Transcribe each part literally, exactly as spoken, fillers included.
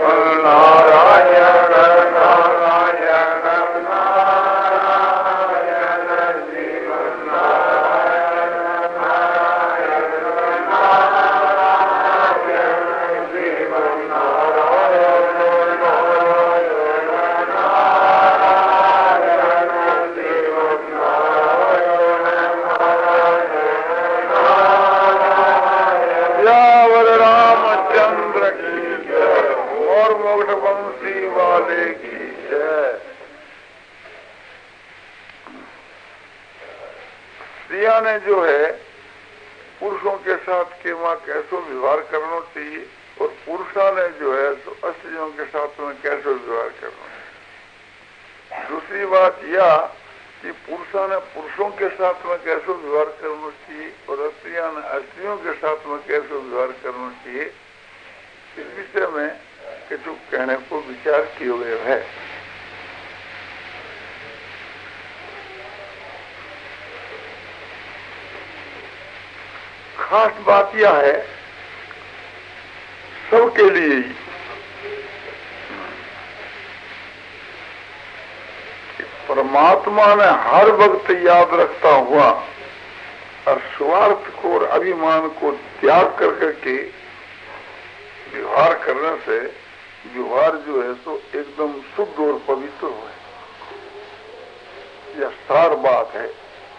नारायण नारायण नारायण जीवन नारायण नारायण नारायण जीवन नारायण नारायण नारायण जीवन नारायण नारायण यावर रामचंद्र की जय और मोक्ष वंशी वाले की जय। स्त्रिया ने जो है पुरुषों के साथ के माँ कैसो व्यवहार करना चाहिए और पुरुषा ने जो है तो स्त्रियों के साथ में कैसो व्यवहार करना चाहिए। दूसरी बात यह कि पुरुषा ने पुरुषों के साथ में कैसो व्यवहार करना चाहिए और स्त्रियां ने स्त्रियों के साथ में कैसो व्यवहार करना चाहिए, इस विषय में कुछ कहने को विचार किए हुए है। खास बात यह है सबके लिए ही परमात्मा ने हर वक्त याद रखता हुआ और स्वार्थ को और अभिमान को त्याग कर करके व्यवहार करने से व्यवहार जो है तो एकदम शुद्ध और पवित्र हो। यह सार बात है।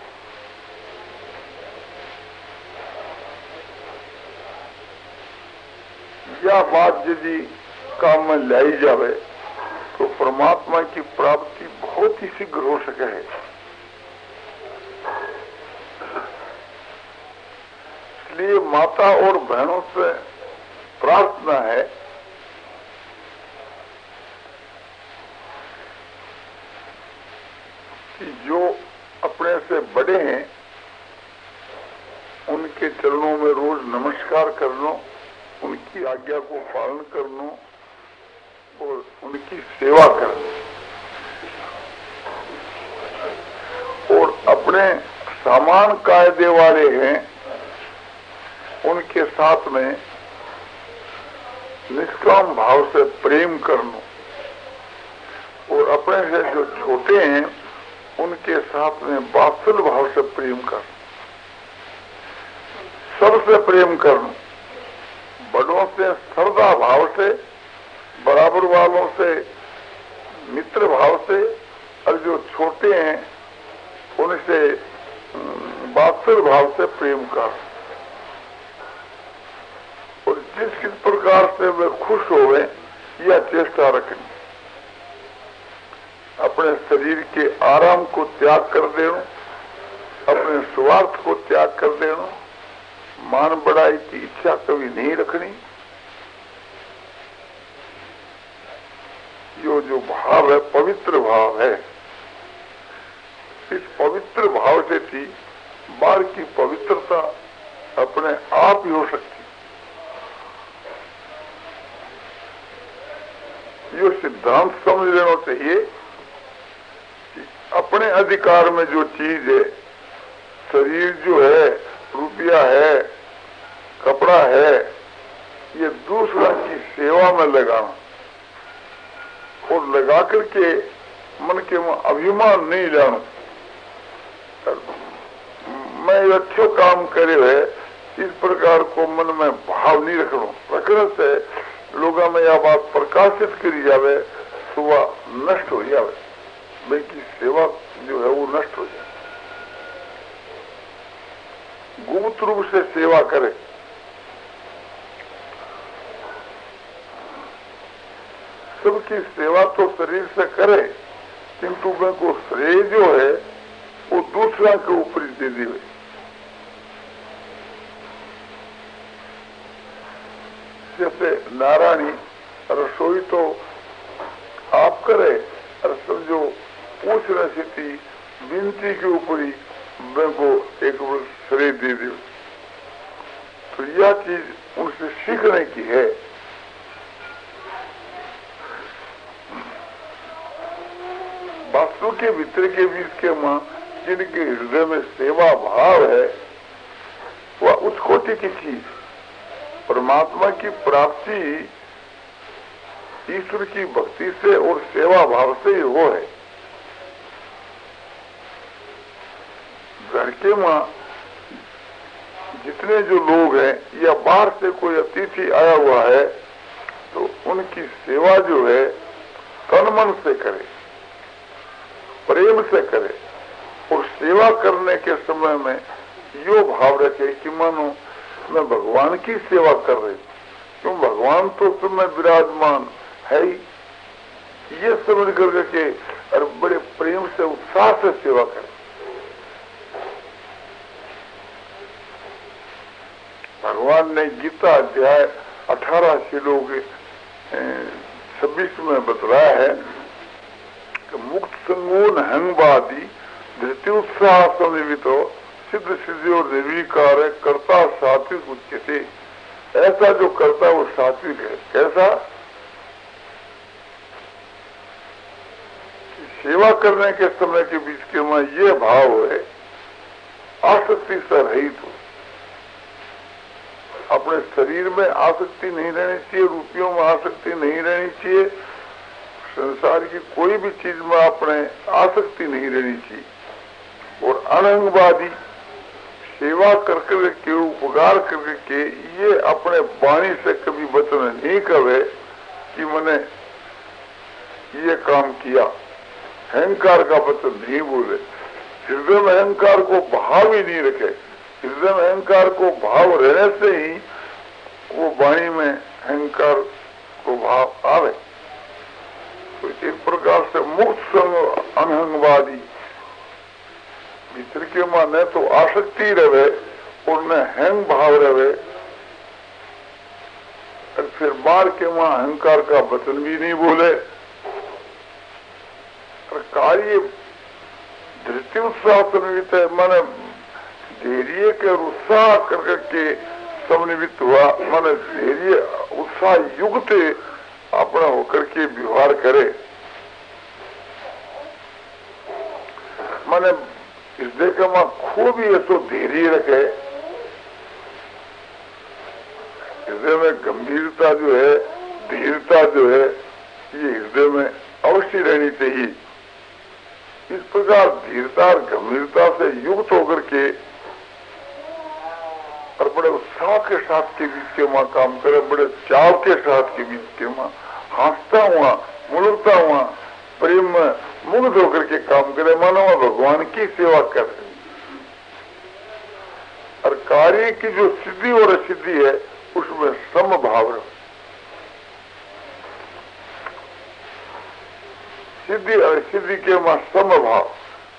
यह बात यदि काम में लाई जावे तो परमात्मा की प्राप्ति बहुत ही शीघ्र हो सके है। इसलिए माता और बहनों से प्रार्थना है कि जो अपने से बड़े हैं उनके चरणों में रोज नमस्कार करना, उनकी आज्ञा को पालन करना और उनकी सेवा करना और अपने समान कायदे वाले हैं उनके साथ में निष्काम भाव से प्रेम करना और अपने से जो छोटे हैं उनके साथ में वात्सल्य भाव से प्रेम करना, सबसे प्रेम करना, बड़ों से श्रद्धा भाव से, बराबर वालों से मित्र भाव से और जो छोटे हैं उनसे वात्सल्य भाव से प्रेम करना और जिस किस प्रकार से वे खुश होवे यह चेष्टा रखनी। अपने शरीर के आराम को त्याग कर देना, अपने स्वार्थ को त्याग कर देना, मान बढ़ाई की इच्छा कभी नहीं रखनी। यो जो भाव है पवित्र भाव है। इस पवित्र भाव से थी बाहर की पवित्रता अपने आप ही हो सकती। ये सिद्धांत समझ लेना चाहिए कि अपने अधिकार में जो चीज है, शरीर जो है, रुपया है, कपड़ा है, ये दूसरा की सेवा में लगाना और लगा करके मन के में अभिमान नहीं लाना। मैं अच्छो काम करे है इस प्रकार को मन में भाव नहीं रखना। रखने से लोगों में यह बात प्रकाशित करी जावे तो वह नष्ट हो जावे, बल्कि सेवा जो है वो नष्ट हो जाए। गुप्त रूप से सेवा करे। सबकी सेवा तो शरीर से करे किंतु उनको श्रेय जो है वो दूसरा के ऊपर ही दे दी। जैसे नारायणी रसोई तो आप करे और समझो पूछ रही थी विनती के ऊपर ही को एक श्रेय दे दी। तो यह चीज उनसे सीखने की है। वास्तु के भीतर के बीच के मां जिनके हृदय में सेवा भाव है वह उच्च कोटि की चीज। परमात्मा की प्राप्ति ईश्वर की भक्ति से और सेवा भाव से ही वो है। घर के मां जितने जो लोग हैं या बाहर से कोई अतिथि आया हुआ है तो उनकी सेवा जो है तन मन से करे, प्रेम से करे और सेवा करने के समय में यो भाव रखे कि मानो मैं भगवान की सेवा कर रही हूं, क्यों भगवान तो समय विराजमान है ही। ये समझ कर के और बड़े प्रेम से उत्साह से सेवा करे। भगवान ने गीता अध्याय अठारह श्लोक के छब्बीस में बतलाया है कि मुक्त संगोन हंगवादी धृति उत्साह समिवित सिद्ध सिद्धि और निर्विकार है, कर्ता सात्विक उच्चते। ऐसा जो करता है वो सात्विक है। कैसा? सेवा करने के समय के बीच के में ये भाव है आसक्ति से रहित हो। अपने शरीर में आसक्ति नहीं रहनी चाहिए, रुपयों में आसक्ति नहीं रहनी चाहिए, संसार की कोई भी चीज में अपने आसक्ति नहीं रहनी चाहिए। और अनंगवादी सेवा कर कर के उपकार कर के ये अपने वाणी से कभी वचन नहीं कहे कि मैंने ये काम किया, अहंकार का वचन नहीं बोले, हृदय में अहंकार को भाव ही नहीं रखे। हृदय में अहंकार को भाव रहने से ही वो वाणी में अहंकार को भाव आवे। तो इस प्रकार से मुक्त संग अनहंगवादी भीतर के माने तो आसक्ति रहे और न हंग भाव रहे, और फिर बाहर के मां अहंकार का वचन भी नहीं बोले। और कार्य धृति उत्साह समन्वित है, माने धैर्य के उत्साह कर के समन्वित हुआ, माने धैर्य उत्साह युक्त अपना होकर के व्यवहार करे। माने हृदय का मां खूब ही तो धैर्य रखे। हृदय में गंभीरता जो है, धीरता जो है, ये हृदय में अवश्य रहनी चाहिए। इस प्रकार धीरता और गंभीरता से युक्त होकर के और बड़े उत्साह के साथ के बीच के मां काम करे, बड़े चाव के साथ के बीच के मां हंसता हुआ, मुलकता हुआ, प्रेम में मुग्ध होकर के काम करे, मानो भगवान की सेवा करे। और कार्य की जो सिद्धि और असिद्धि है उसमें समभाव रहे। सिद्धि और सिद्धि के मां समभाव,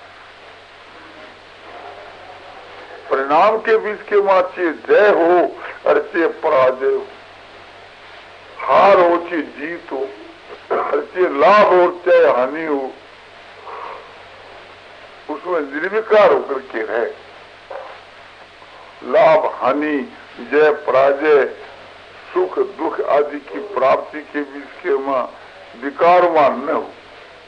परिणाम के बीच के मां चे जय हो और चे पराजय हो, हार हो चे जीत हो, और चे लाभ हो चाहे हानि हो, उसमें निर्विकार होकर के रहे। लाभ हानि, जय पराजय, सुख दुख आदि की प्राप्ति के बीच के मां विकारवान न हो।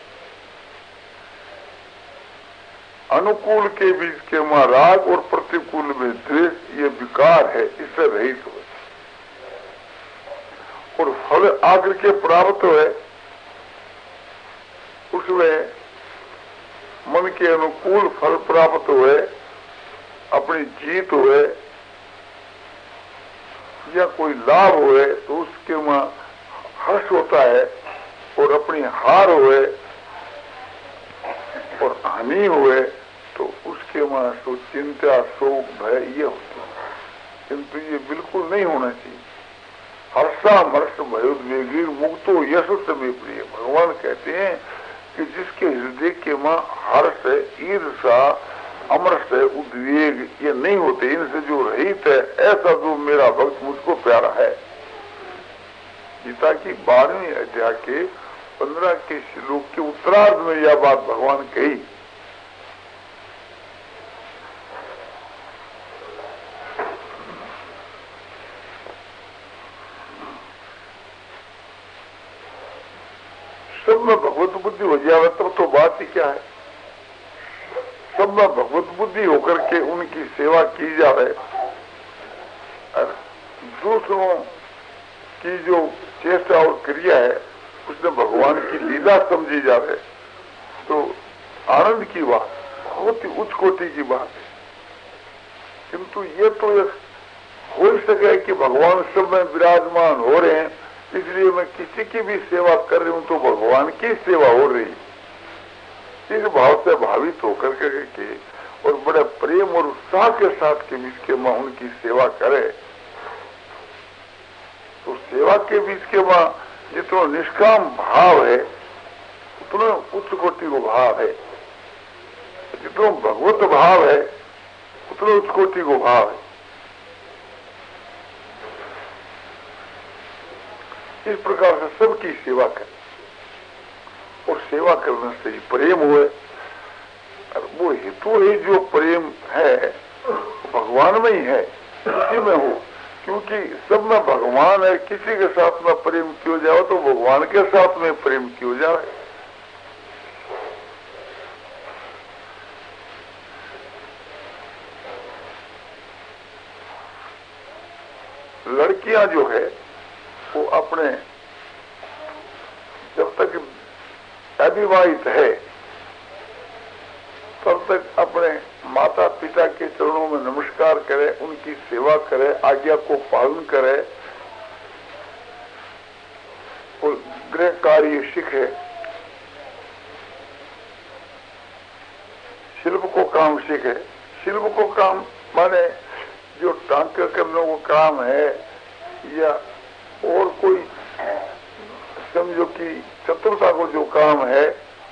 अनुकूल के बीच के मां राग और प्रतिकूल में द्वेष, ये विकार है, इससे रहित हो। और फल आकर के प्राप्त हुए उसमें मन के अनुकूल फल प्राप्त हुए, अपनी जीत हुए या कोई लाभ हुए तो उसके मां हर्ष होता है, और अपनी हार हुए और हानि हुए तो उसके मां तो चिंता, शोक, भय ये होता है। किंतु ये बिल्कुल नहीं होना चाहिए। हर्षा मर्ष भयोद्वेगी मुक्तो यश में प्रिय। भगवान कहते हैं कि जिसके हृदय के मां हर्ष, ईर्षा, अमरस, उद्वेग ये नहीं होते, इनसे जो रहित है, ऐसा जो मेरा भक्त मुझको प्यारा है। गीता की बारहवीं अध्याय के पंद्रह के श्लोक के उत्तरार्ध में यह बात भगवान कही। सब में भगवत बुद्धि हो जाए तब तो बात ही क्या है। सब में भगवत बुद्धि होकर के उनकी सेवा की जाए, और दूसरों की जो चेष्टा और क्रिया है उसने भगवान की लीला समझी जावे तो आनंद की बात, बहुत ही उच्च कोटि की बात है। किंतु ये तो एक हो सके कि भगवान सब में विराजमान हो रहे हैं, इसलिए मैं किसी की भी सेवा कर रही हूं तो भगवान की सेवा हो रही, इस भाव से भावित होकर के और बड़े प्रेम और उत्साह के साथ के बीच के मां उनकी सेवा करे तो सेवा के बीच के मां जितना निष्काम भाव है उतना उच्च कोटि को भाव है, जितना भगवत भाव है उतना उच्च कोटि को भाव है। इस प्रकार से सबकी सेवा करें और सेवा करने से ही प्रेम हुए, और वो हेतु ही जो प्रेम है भगवान में ही है, उसी में हो, क्योंकि सब में भगवान है। किसी के साथ में प्रेम क्यों जाओ तो भगवान के साथ में प्रेम क्यों जाए। लड़कियां जो है वो अपने जब तक अविवाहित है तब तक अपने माता पिता के चरणों में नमस्कार करे, उनकी सेवा करे, आज्ञा को पालन करे और गृह कार्य सीखे, शिल्प को काम सीखे। शिल्प को काम माने जो टांका करने को काम है या और कोई समझो कि चतुरता को जो काम है,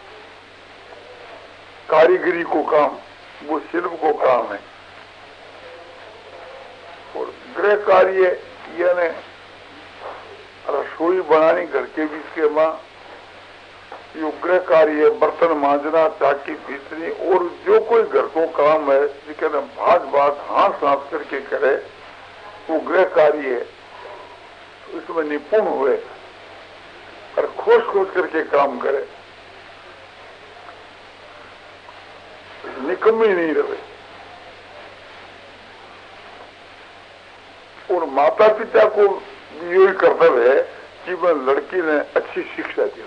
कारीगरी को काम, वो शिल्प को काम है। और गृह कार्य यानी रसोई बनानी घर के बीच के मां, जो गृह कार्य बर्तन मांजना, चाकी पीसनी और जो कोई घर को काम है जिसके भाग भाग हाथ साफ करके करे वो गृह कार्य है, इसमें निपुण हुए और खोज खोज करके काम करे, निकम्मी नहीं रहे। और माता पिता को यही कर्तव्य है कि वह लड़की ने अच्छी शिक्षा दी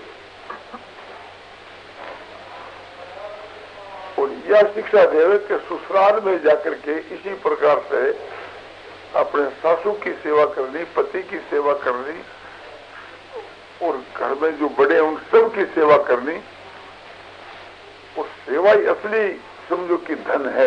और यह शिक्षा दे कि ससुराल में जाकर के इसी प्रकार से अपने सासू की सेवा करनी, पति की सेवा करनी और घर में जो बड़े उन सब की सेवा करनी। और सेवा ही असली समझो कि धन है।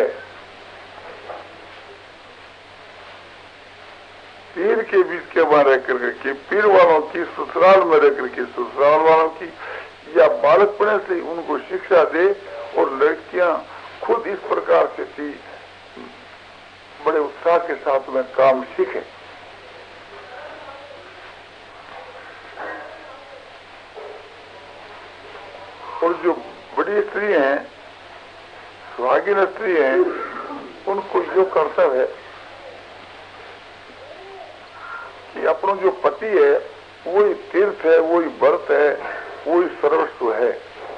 पीर के बीच के वहां रह करके पीर वालों की, ससुराल में रह करके ससुराल वालों की, या बालकपने से उनको शिक्षा दे और लड़कियां खुद इस प्रकार से थी बड़े उत्साह के साथ में काम सीखे। और जो बड़ी स्त्री हैं, सुहागिन स्त्री हैं, उनको जो कर्तव्य है कि अपना जो पति है वही तीर्थ है, वही व्रत है, वही सर्वस्व है।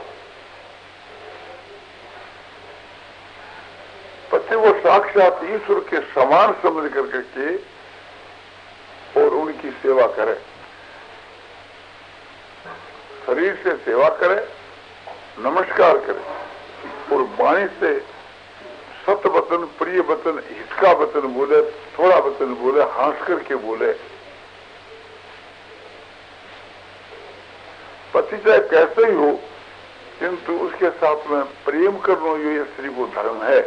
पति वो साक्षात ईश्वर के समान समझ करके के और उनकी सेवा करे, शरीर से सेवा करे, नमस्कार करे और वाणी से सत्य वचन, प्रिय वचन, हित का वचन बोले, थोड़ा वचन बोले, हंस करके बोले। पति चाहे कैसे ही हो किंतु उसके साथ में प्रेम करना ये स्त्री को धर्म है।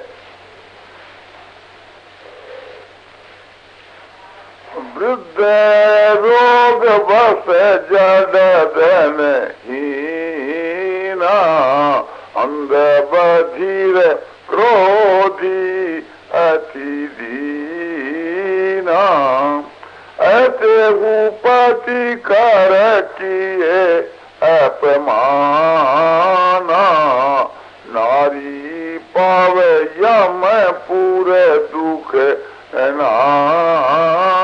वृद्ध रोग बस जडन हीना, अंध बधिर क्रोधी अति दीना, ऐसे पति कर किए अपमाना, नारी पावे यम पूरे दुख नाना।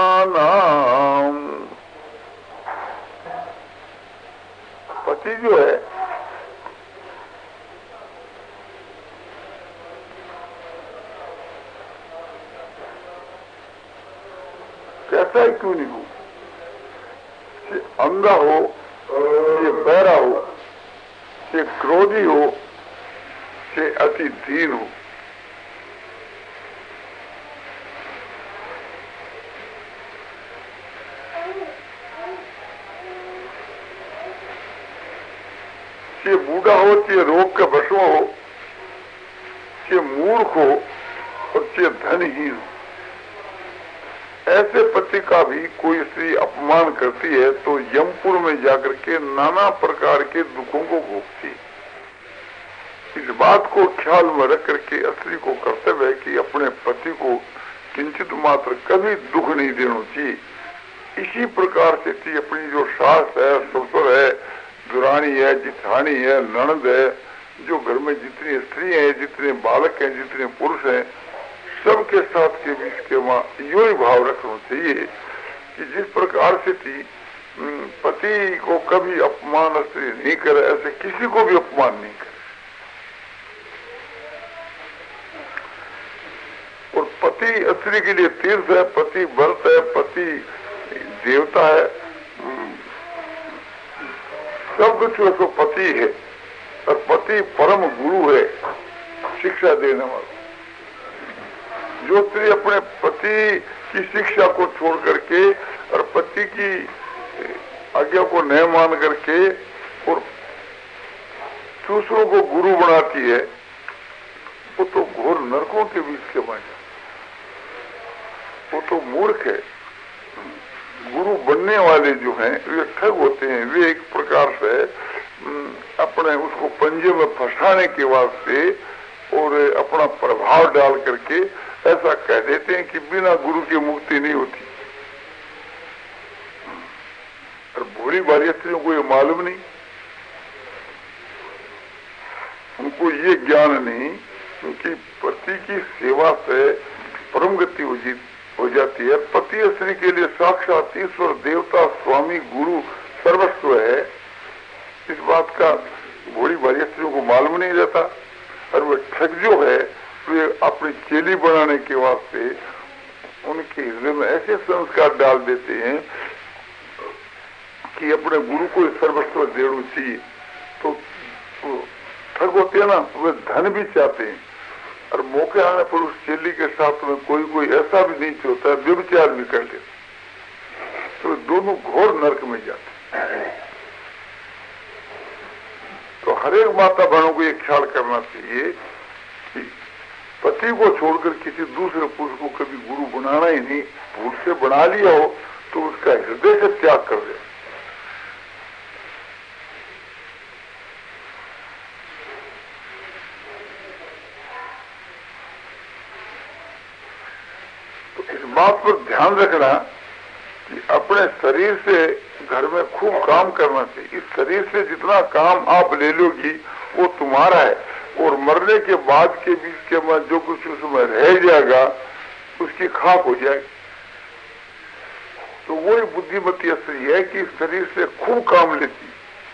पति जो है कैसा ही क्यों नहीं हो, अंधा हो ये बहरा हो, ये क्रोधी हो, ये अति धीर हो। ये बूढ़ा हो, ये रोग के बसवा हो, ये मूर्ख हो और ये धनहीन हो। ऐसे पति का भी कोई स्त्री अपमान करती है तो यमपुर में जाकर के नाना प्रकार के दुखों को भोगती। इस बात को ख्याल में रख करके स्त्री को कर्तव्य है कि अपने पति को किंचित मात्र कभी दुख नहीं देना चाहिए। इसी प्रकार से थी अपनी जो सास है, ससुर है, दुरानी है, जिठानी है, ननद है, जो घर में जितनी स्त्री है, जितने बालक हैं, जितने पुरुष हैं, सबके साथ के बीच के वहाँ यो ही भाव रखना चाहिए कि जिस प्रकार से थी पति को कभी अपमान स्त्री नहीं करे, ऐसे किसी को भी अपमान नहीं करे। और पति स्त्री के लिए तीर्थ है, पति व्रत है, पति देवता है, सब कुछ उसको पति है। और पति परम गुरु है, शिक्षा देने वाला। जो स्त्री अपने पति की शिक्षा को छोड़ करके और पति की आज्ञा को न मान करके और दूसरों को गुरु बनाती है, वो तो घोर नरकों के बीच के बन जाए। वो तो मूर्ख है। गुरु बनने वाले जो हैं वे ठग होते हैं। वे एक प्रकार से अपने उसको पंजे में फंसाने के वास्ते और अपना प्रभाव डाल करके ऐसा कह देते हैं कि बिना गुरु की मुक्ति नहीं होती। और भोली भारी स्त्रियों को ये मालूम नहीं, उनको ये ज्ञान नहीं कि पति की सेवा से परम गति हो जाती है। पति स्त्री के लिए साक्षात ईश्वर, देवता, स्वामी, गुरु, सर्वस्व है। इस बात का भोली भारी स्त्रियों को मालूम नहीं रहता। और वो ठग जो है वे अपनी चेली बनाने के वास्ते उनके हृदय में ऐसे संस्कार डाल देते हैं कि अपने गुरु को सर्वस्व देना चाहिए। तो, तो ठग होते हैं ना, वे धन भी चाहते हैं। और मौके आने पर उस चेली के साथ में कोई कोई ऐसा भी नहीं होता है, व्यभिचार भी कर लेते, तो दोनों घोर नरक में जाते। तो हर एक माता बहनों को ये ख्याल करना चाहिए कि पति को छोड़कर किसी दूसरे पुरुष को कभी गुरु बनाना ही नहीं। भूल से बना लिया हो तो उसका हृदय से त्याग कर दे। तो इस बात पर ध्यान रखना कि अपने शरीर से घर में खूब काम करना चाहिए। इस शरीर से जितना काम आप ले लोगी वो तुम्हारा है, और मरने के बाद के बीच के में जो कुछ उसमें रह जाएगा उसकी खाक हो जाएगी। तो वही बुद्धिमती स्त्री है कि शरीर से खूब काम लेती।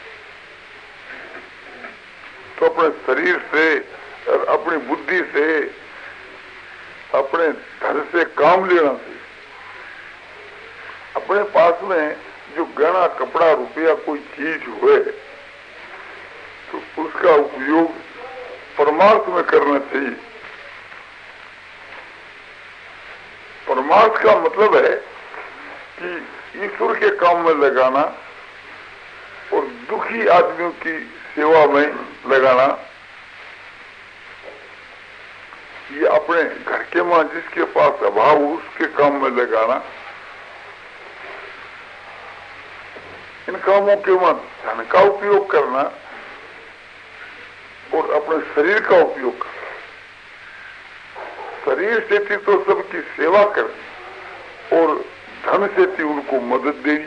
तो अपने शरीर से और अपनी बुद्धि से, अपने धन से काम लेना चाहिए। अपने पास में जो गहना, कपड़ा, रुपया, कोई चीज हुए तो उसका उपयोग परमार्थ में करना चाहिए। परमार्थ का मतलब है कि ईश्वर के काम में लगाना और दुखी आदमियों की सेवा में लगाना। ये अपने घर के मां जिसके पास अभाव हो उसके काम में लगाना। इन कामों के मां धन का उपयोग करना और अपने शरीर का उपयोग करना। शरीर से थी तो सबकी सेवा करनी और धन से थी उनको मदद देनी।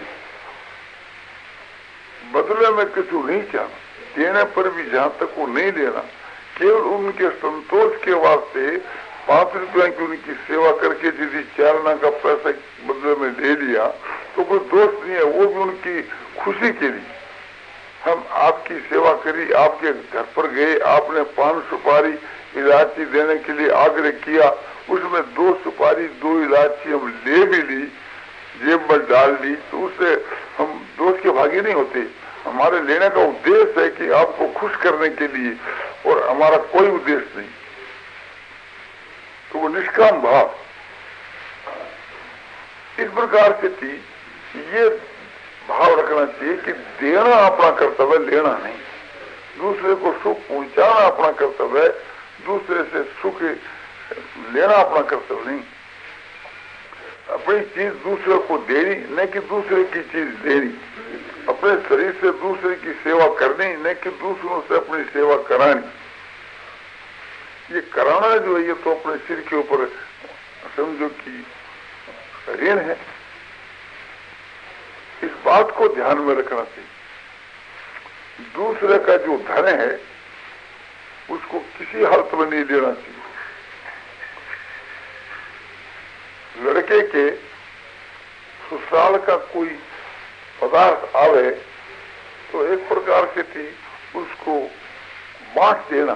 बदले में कुछ नहीं चाहना, देने पर भी जहां तक वो नहीं लेना, केवल उनके संतोष के वास्ते पांच रुपया की उनकी सेवा करके यदि चार आना का पैसा बदले में ले लिया तो कोई दोष नहीं है। वो भी उनकी खुशी के लिए हम आपकी सेवा करी, आपके घर पर गए, आपने पान सुपारी इलायची देने के लिए आग्रह किया, उसमें दो सुपारी दो इलायची हम ले भी ली, जेब में डाल ली, तो उससे हम दोष के भागी नहीं होते। हमारे लेने का उद्देश्य है कि आपको खुश करने के लिए, और हमारा कोई उद्देश्य नहीं, तो वो निष्काम भाव इस प्रकार से थी। ये भाव रखना चाहिए कि देना अपना कर्तव्य, लेना नहीं। दूसरे को सुख पहुंचाना अपना कर्तव्य है, दूसरे से सुख लेना अपना कर्तव्य नहीं। अपनी चीज दूसरे को देनी, न कि दूसरे की चीज देनी। अपने शरीर से दूसरे की सेवा करनी, न कि दूसरों से अपनी सेवा करानी। ये कराना जो है, ये तो अपने सिर के ऊपर समझो कि ऋण है। इस बात को ध्यान में रखना चाहिए। दूसरे का जो धन है उसको किसी हालत में नहीं लेना चाहिए। लड़के के ससुराल का कोई पदार्थ आवे तो एक प्रकार से थी उसको बांट देना,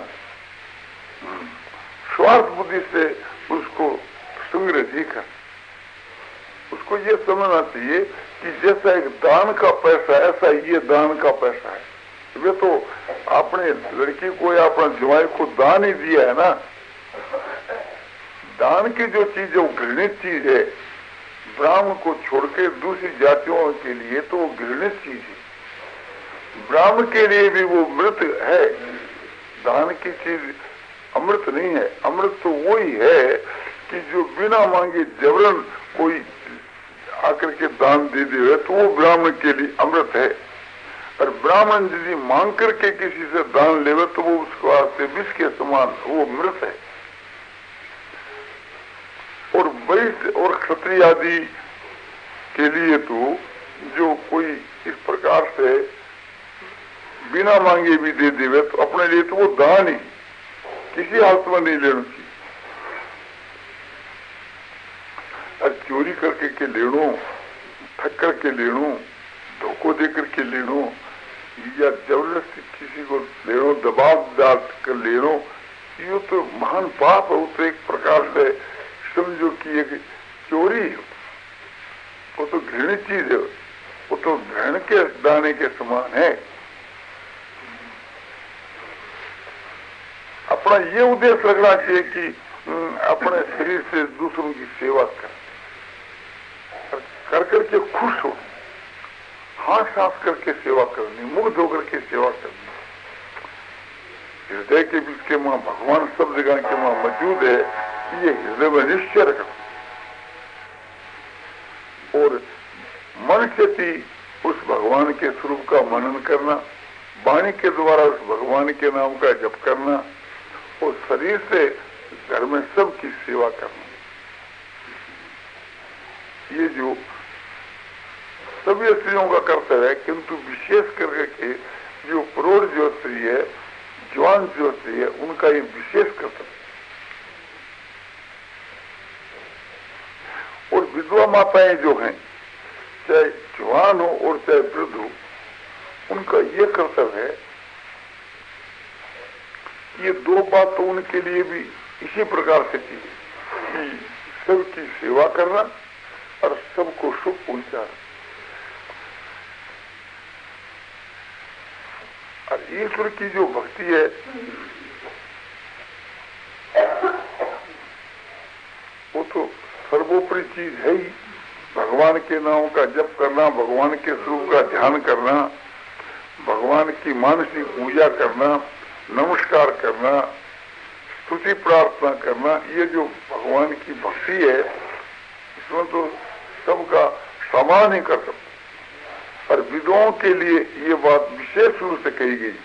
स्वार्थ बुद्धि से उसको संग्रह जी कर। उसको ये समझना चाहिए कि जैसा एक दान का पैसा है, ऐसा ये दान का पैसा है। वे तो आपने लड़की को या अपने जवाई को दान ही दिया है ना। दान की जो चीज है वो घृणित चीज है। ब्राह्मण को छोड़ के दूसरी जातियों के लिए तो वो घृणित चीज है। ब्राह्मण के लिए भी वो मृत है। दान की चीज अमृत नहीं है। अमृत तो वही है कि जो बिना मांगे जबरन कोई आकर के दान दे दे, तो वो ब्राह्मण के लिए अमृत है। और ब्राह्मण यदि मांग करके किसी से दान लेवे तो वो उसके वास्ते विष के समान, वो मृत है। और वैश्य और क्षत्रिय आदि के लिए तो जो कोई इस प्रकार से बिना मांगे भी दे देवे तो अपने लिए तो वो दान ही, किसी हालत में नहीं लेना चाहिए। और चोरी करके के लेनो, ठग करके लेनो, धोखो दे करके लेनो, या जबरदस्ती किसी को लेनो, दबाव डाल कर लेनो, ये तो महान पाप है। वो तो एक प्रकार से समझो कि एक चोरी है। वो तो घृणित चीज है, वो तो घृण के दाने के समान है। अपना ये उद्देश्य रखना चाहिए कि अपने शरीर से दूसरों की सेवा कर कर करके खुश हो, हाथ साफ करके सेवा करनी, मुग्ध होकर के सेवा करनी। हृदय के बीच के वहां भगवान सब जगह के वहां मौजूद है, ये हृदय में निश्चय रखना। और मन से भी उस भगवान के स्वरूप का मनन करना, वाणी के द्वारा उस भगवान के नाम का जप करना, और शरीर से घर में सबकी सेवा करना। ये जो सभी स्त्रियों का कर्तव्य है, किंतु विशेष करके जो प्रौढ़ जो स्त्री है, जवान जो स्त्री है, उनका ये विशेष कर्तव्य। और विधवा माताएं जो हैं, चाहे जवान हो और चाहे वृद्ध हो, उनका ये कर्तव्य है। ये दो बात तो उनके लिए भी इसी प्रकार से थी कि सबकी सेवा करना और सबको सुख पहुंचाना। और ईश्वर की जो भक्ति है, वो तो सर्वोपरि चीज है ही। भगवान के नाम का जप करना, भगवान के स्वरूप का ध्यान करना, भगवान की मानसिक पूजा करना, नमस्कार करना, स्तुति प्रार्थना करना, ये जो भगवान की भक्ति है, इसमें तो सबका समान ही कर सकते। और विधवाओं के लिए ये बात विशेष रूप से कही गई।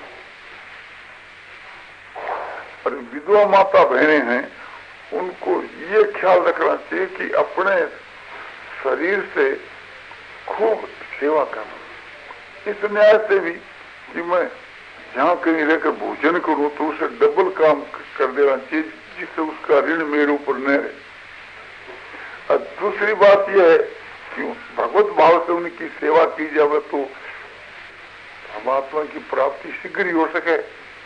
और विधवा माता बहनें हैं, उनको ये ख्याल रखना चाहिए कि अपने शरीर से खूब सेवा करना। इस न्याय से भी कि मैं जहाँ कहीं रहकर भोजन करूं तो उसे डबल काम कर देना चाहिए, जिससे उसका ऋण मेरे ऊपर न रहे। और दूसरी बात यह है कि भगवत भाव से उनकी सेवा की जाए तो परमात्मा की प्राप्ति शीघ्र ही हो सके।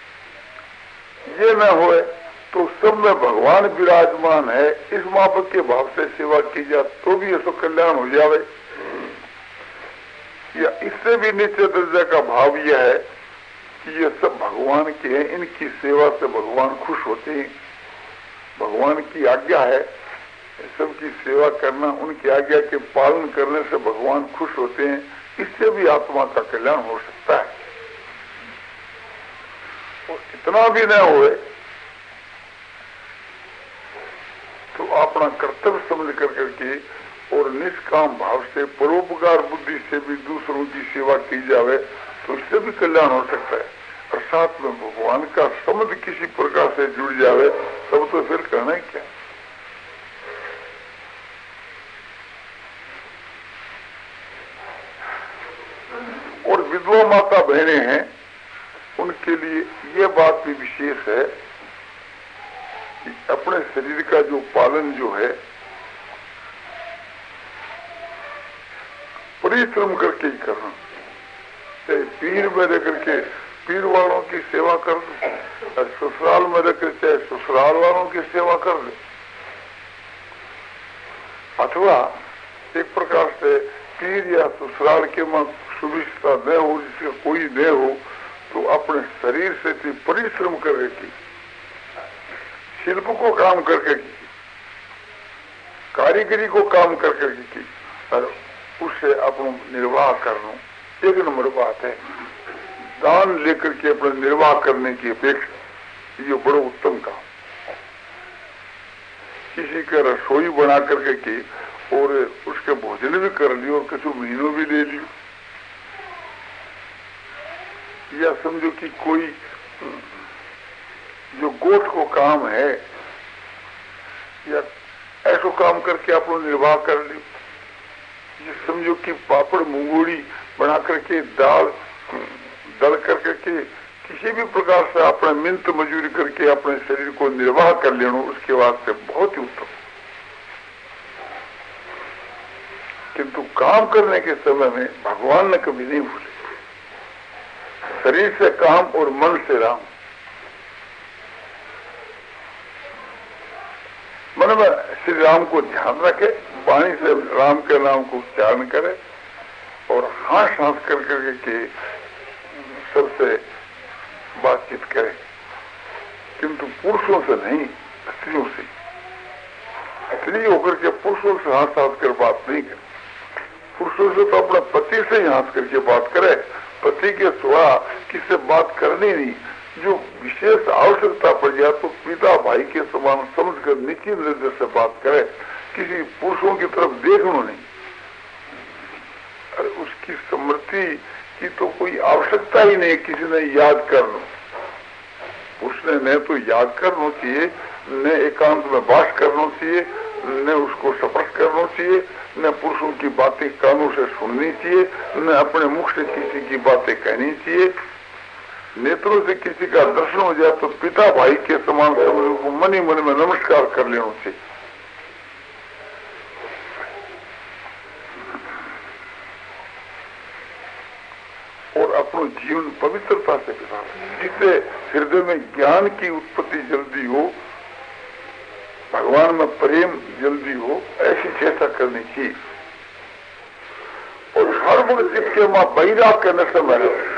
ये न होए तो सब में भगवान विराजमान है, इस मापक के भाव से सेवा की जाए तो भी ऐसा कल्याण हो जावे। या इससे भी नीचे दर्जा का भाव यह है कि ये सब भगवान के हैं, इनकी सेवा से भगवान खुश होते हैं, भगवान की आज्ञा है सबकी सेवा करना, उनकी आज्ञा के पालन करने से भगवान खुश होते हैं, इससे भी आत्मा का कल्याण हो सकता है। और इतना भी न होए तो अपना कर्तव्य समझ कर करके और निष्काम भाव से परोपकार बुद्धि से भी दूसरों की सेवा की जावे तो इससे भी कल्याण हो सकता है। और साथ में भगवान का संबंध किसी प्रकार से जुड़ जावे तब तो फिर कहना है क्या। और विधवा माता बहनें हैं, उनके लिए ये बात भी विशेष है कि अपने शरीर का जो पालन जो है परिश्रम करके ही करना। चाहे पीर में रह करके पीर वालों की सेवा कर दो, ससुराल में रह कर चाहे ससुराल वालों की सेवा कर दो, अथवा एक प्रकार से पीर या ससुराल के में सुविधा न हो, जिसका कोई न हो, तो अपने शरीर से परिश्रम करके की, शिल्प को काम करके की, कारीगरी को काम करके की और उससे अपना निर्वाह करना एक नंबर बात है। दान लेकर के अपना निर्वाह करने की अपेक्षा ये बड़ा उत्तम काम। किसी का रसोई बना करके की और उसके भोजन भी कर लियो और कुछ महीनों भी ले लियो, या समझो कि कोई जो गोठ को काम है या ऐसा काम करके आप लोग निर्वाह कर लियो, ये समझो कि पापड़ मुंगोड़ी बना करके दाल दल करके के किसी भी प्रकार से अपने मिन्त मजूरी करके अपने शरीर को निर्वाह कर लेना, उसके वास्ते बहुत ही उत्तम। किंतु काम करने के समय में भगवान ने कभी नहीं भूले, शरीर से काम और मन से राम। मन में श्री राम को ध्यान रखे, वाणी से राम के नाम को उच्चारण करे और हाथ हाथ कर करके के सबसे बातचीत करे, किंतु पुरुषों से नहीं, स्त्रियों से। स्त्री होकर के पुरुषों से हाथ हाथ कर बात नहीं करे, पुरुषों से तो अपने पति से ही हाथ करके बात करे, पति के सिवा किससे बात करनी नहीं। जो विशेष आवश्यकता पड़ जाए तो पिता भाई के समान समझकर निश्चित नजर से बात करे, किसी पुरुषों की तरफ देखना नहीं। और उसकी स्मृति की तो कोई आवश्यकता ही नहीं, किसी ने याद करना, उसने न तो याद करना चाहिए, न एकांत में वास करना चाहिए, न उसको स्पर्श करना चाहिए, न पुरुषों की बातें कानों से सुननी चाहिए, न अपने मुख से किसी की बातें कहनी चाहिए। नेत्रों से किसी का दर्शन हो जाए तो पिता भाई के समान समझ को मन ही मन में नमस्कार कर लेना चाहिए। और अपना जीवन पवित्रता से बिताना, जिससे हृदय में ज्ञान की उत्पत्ति जल्दी हो, भगवान में प्रेम जल्दी हो, ऐसी चेष्टा करनी चाहिए। और हर वक्त जिसके मां बैराग के नशे में रहे,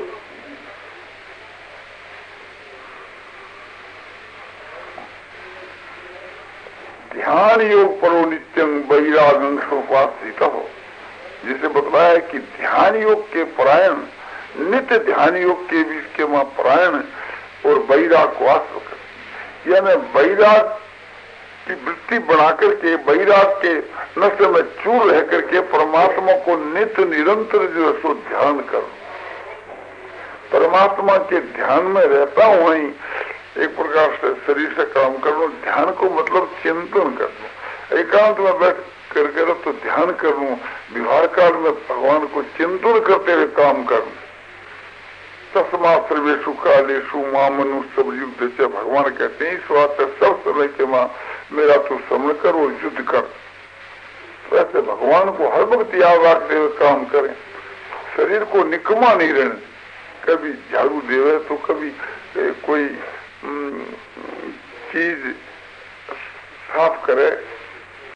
ध्यान योग परो नित्यं बैरागं सोपासित हो, जिसे बतलाया कि ध्यान योग के परायण, नित्य ध्यान योग के भी इसके मां परायण और बैराग को आश्रय कर, यानी बैराग की वृत्ति बनाकर के बैराग के नशे में चूर रह करके परमात्मा को नित्य निरंतर जो सो ध्यान करो। परमात्मा के ध्यान में रहता हुआ ही एक प्रकार से शरीर से काम करना। ध्यान को मतलब चिंतन करना, एकांत में बैठ कर कर तो ध्यान करना, व्यवहार काल में भगवान को चिंतन करते हुए काम करना। तस्मा सर्वेशु कालेशु मां मनुष्य सब युद्ध से, भगवान कहते हैं इस वास्ते सब समय के मां मेरा तो समझ कर और युद्ध कर। वैसे भगवान को हर वक्त याद रखते हुए काम करें, शरीर को निकमा नहीं रहने, कभी झाड़ू देवे तो कभी कोई चीज साफ करे,